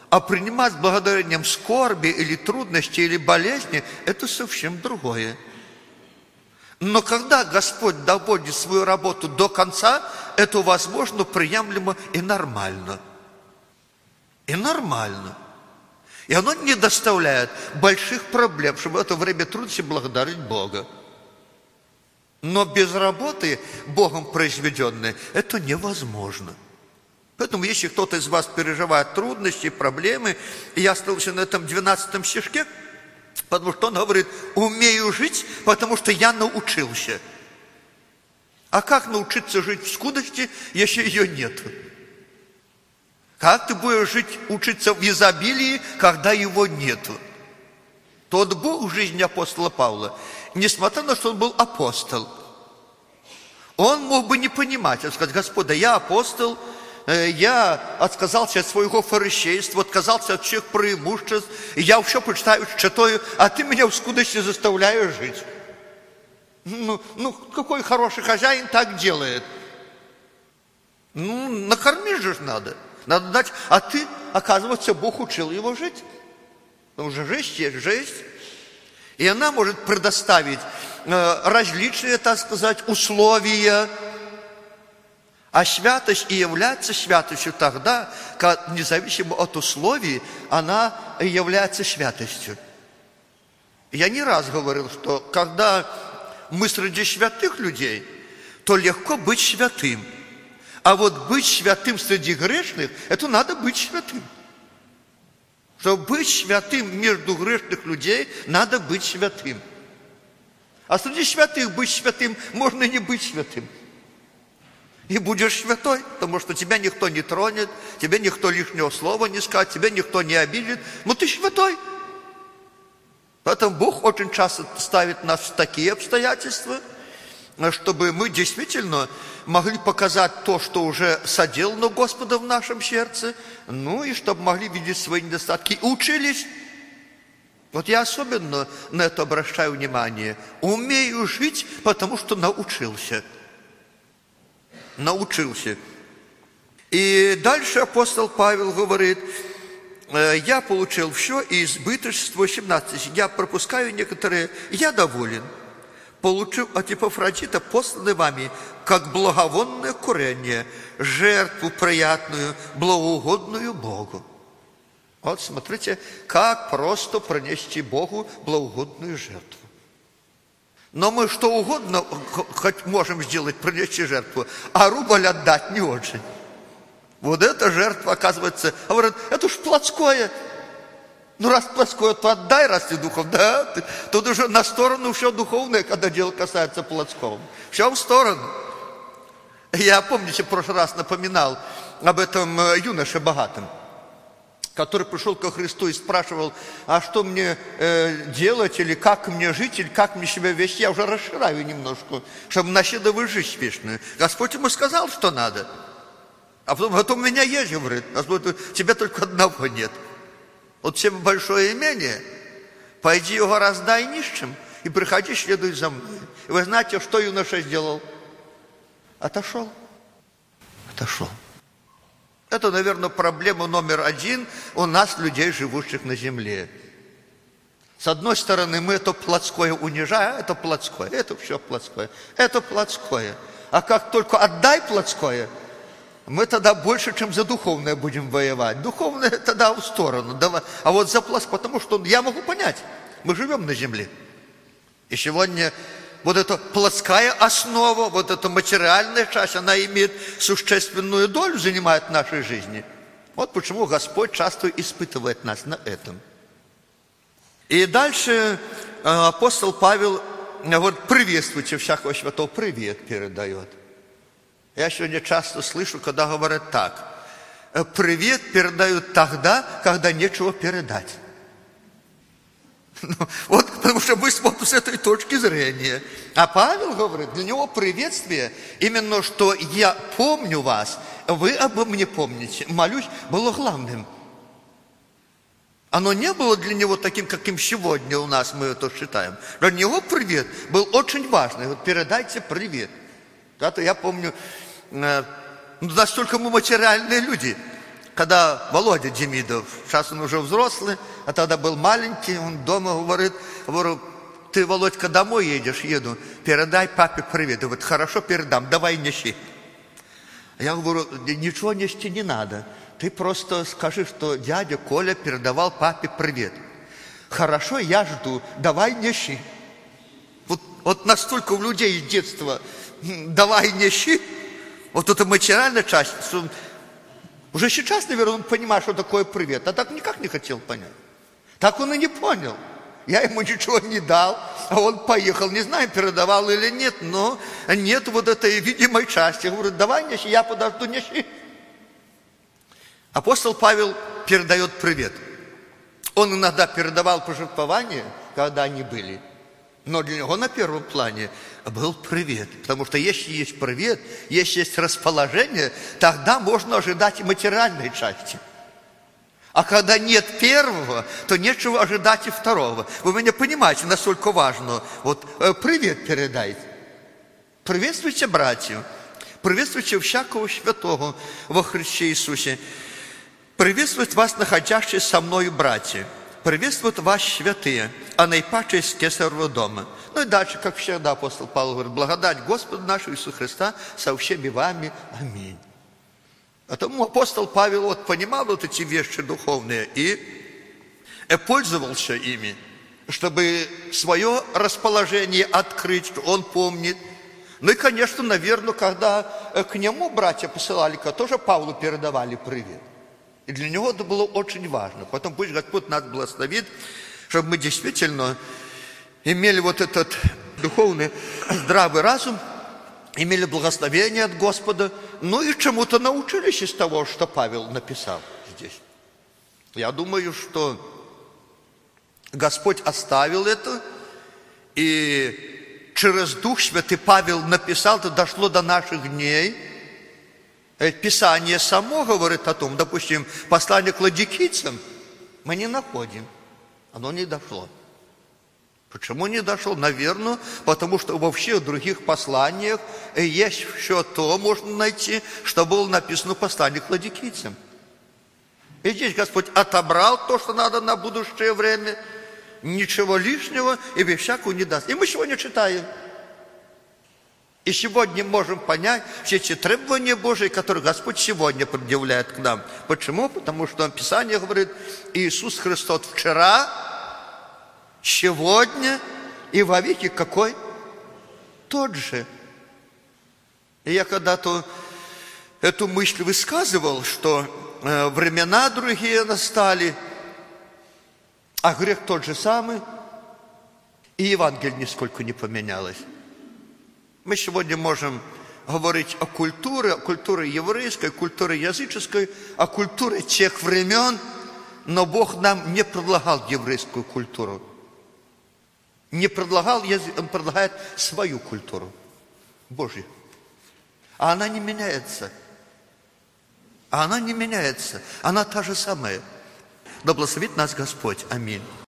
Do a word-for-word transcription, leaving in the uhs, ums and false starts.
А принимать с благодарением скорби или трудности, или болезни – это совсем другое. Но когда Господь доводит свою работу до конца, это возможно, приемлемо и нормально. И нормально. И оно не доставляет больших проблем, чтобы в это время трудности благодарить Бога. Но без работы, Богом произведенной, это невозможно. Поэтому, если кто-то из вас переживает трудности, проблемы, и я остановился на этом двенадцатом стишке, потому что он говорит: умею жить, потому что я научился. А как научиться жить в скудости, если ее нет? Как ты будешь жить, учиться в изобилии, когда его нету? Тот Бог в жизни апостола Павла, несмотря на то, что он был апостол, он мог бы не понимать, он сказать: Господи, я апостол, я отказался от своего фарисейства, отказался от всех преимуществ, и я все почитаю, читаю, а ты меня в скудости заставляешь жить. Ну, ну, какой хороший хозяин так делает? Ну, накормить же надо. Надо дать, а ты, оказывается, Бог учил его жить. Потому что жизнь есть жизнь. И она может предоставить э, различные, так сказать, условия. А святость и является святостью тогда, когда, независимо от условий, она является святостью. Я не раз говорил, что когда мы среди святых людей, то легко быть святым. А вот быть святым среди грешных, это надо быть святым. Чтобы быть святым между грешных людей, надо быть святым. А среди святых быть святым можно и не быть святым. И будешь святой, потому что тебя никто не тронет, тебе никто лишнего слова не скажет, тебя никто не обидит. Но ты святой. Поэтому Бог очень часто ставит нас в такие обстоятельства, чтобы мы действительно могли показать то, что уже соделано Господом в нашем сердце, ну и чтобы могли видеть свои недостатки и учились. Вот я особенно на это обращаю внимание. Умею жить, потому что научился. Научился. И дальше апостол Павел говорит: я получил все, и избыточество, семнадцать, я пропускаю некоторые, я доволен. Получив от Епафродита, посланный вами, как благовонное курение, жертву приятную, благоугодную Богу. Вот смотрите, как просто принести Богу благоугодную жертву. Но мы что угодно хоть можем сделать, принести жертву, а рубль отдать не очень. Вот эта жертва, оказывается, говорят, это уж плотское. Ну, раз плотское, то отдай, раз ты духов, да? Ты, тут уже на сторону все духовное, когда дело касается плотского. Все в сторону. Я, помните, в прошлый раз напоминал об этом юноше богатом, который пришел ко Христу и спрашивал: а что мне э, делать, или как мне жить, или как мне себя вести? Я уже расширяю немножко, чтобы наследовать жизнь вечную. Господь ему сказал, что надо. А потом, вот у меня есть, говорит, Господь, тебе только одного нет. Вот всем большое имение, пойди его раздай нищим, и приходи, следуй за мной. И вы знаете, что юноша сделал? Отошел. Отошел. Это, наверное, проблема номер один у нас, людей, живущих на земле. С одной стороны, мы это плотское унижаем, это плотское, это все плотское, это плотское. А как только отдай плотское, мы тогда больше, чем за духовное будем воевать. Духовное тогда в сторону. Давай. А вот за плотское, потому что я могу понять, мы живем на земле. И сегодня вот эта плотская основа, вот эта материальная часть, она имеет существенную долю, занимает в нашей жизни. Вот почему Господь часто испытывает нас на этом. И дальше апостол Павел вот приветствуйте всякого святого, привет передает. Я сегодня часто слышу, когда говорят так: привет передают тогда, когда нечего передать. Ну, вот потому что мы смотрим с этой точки зрения. А Павел говорит, для него приветствие именно, что я помню вас, вы обо мне помните. Молюсь, было главным. Оно не было для него таким, каким сегодня у нас мы это считаем. Для него привет был очень важный. Вот передайте привет. Да-то я помню, настолько мы материальные люди. когда Володя Демидов, сейчас он уже взрослый, а тогда был маленький, он дома говорит, говорю, ты, Володька, домой едешь? Еду. Передай папе привет. Говорит, хорошо, передам, давай неси. Я говорю, ничего нести не надо. Ты просто скажи, что дядя Коля передавал папе привет. Хорошо, я жду, давай неси. Вот, вот настолько у людей с детства давай неси. Вот эта материальная часть. Уже сейчас, наверное, он понимает, что такое привет. А так никак не хотел понять. Так он и не понял. Я ему ничего не дал, а он поехал. Не знаю, передавал или нет, но нет вот этой видимой части. Я говорю, давай неси, я подожду, неси. Апостол Павел передает привет. Он иногда передавал пожертвования, когда они были. Но для него на первом плане был привет. Потому что если есть привет, если есть расположение, тогда можно ожидать и материальной части. А когда нет первого, то нечего ожидать и второго. Вы меня понимаете, насколько важно. Вот привет передайте. Приветствуйте братьев. Приветствуйте всякого святого во Христе Иисусе. Приветствуют вас, находящие со мною братья. Приветствуют вас святые, а наипаче из Кесарева дома. Ну и дальше, как всегда, апостол Павел говорит, благодать Господа нашего Иисуса Христа со всеми вами. Аминь. Потому апостол Павел вот понимал вот эти вещи духовные и пользовался ими, чтобы свое расположение открыть, что он помнит. Ну и, конечно, наверное, когда к нему братья посылали, тоже Павлу передавали привет. И для него это было очень важно. Потом пусть Господь нас благословит, чтобы мы действительно имели вот этот духовный здравый разум, имели благословение от Господа, ну и чему-то научились из того, что Павел написал здесь. Я думаю, что Господь оставил это, и через Дух Святый Павел написал, это дошло до наших дней. Писание само говорит о том, допустим, послание к ладикийцам мы не находим, оно не дошло. Почему не дошло? Наверное, потому что во всех других посланиях есть все то, можно найти, что было написано в послании к ладикийцам. И здесь Господь отобрал то, что надо на будущее время, ничего лишнего и без всякого не даст. И мы сегодня читаем. И сегодня можем понять все эти требования Божьи, которые Господь сегодня предъявляет к нам. Почему? Потому что Писание говорит, Иисус Христос вчера, сегодня и во веки какой? Тот же. И я когда-то эту мысль высказывал, что э, времена другие настали, а грех тот же самый, и Евангелие нисколько не поменялось. Мы сегодня можем говорить о культуре, о культуре еврейской, культуре языческой, о культуре тех времен, но Бог нам не предлагал еврейскую культуру. Не предлагал, Он предлагает свою культуру, Божью. А она не меняется. А она не меняется. Она та же самая. Да благословит нас Господь. Аминь.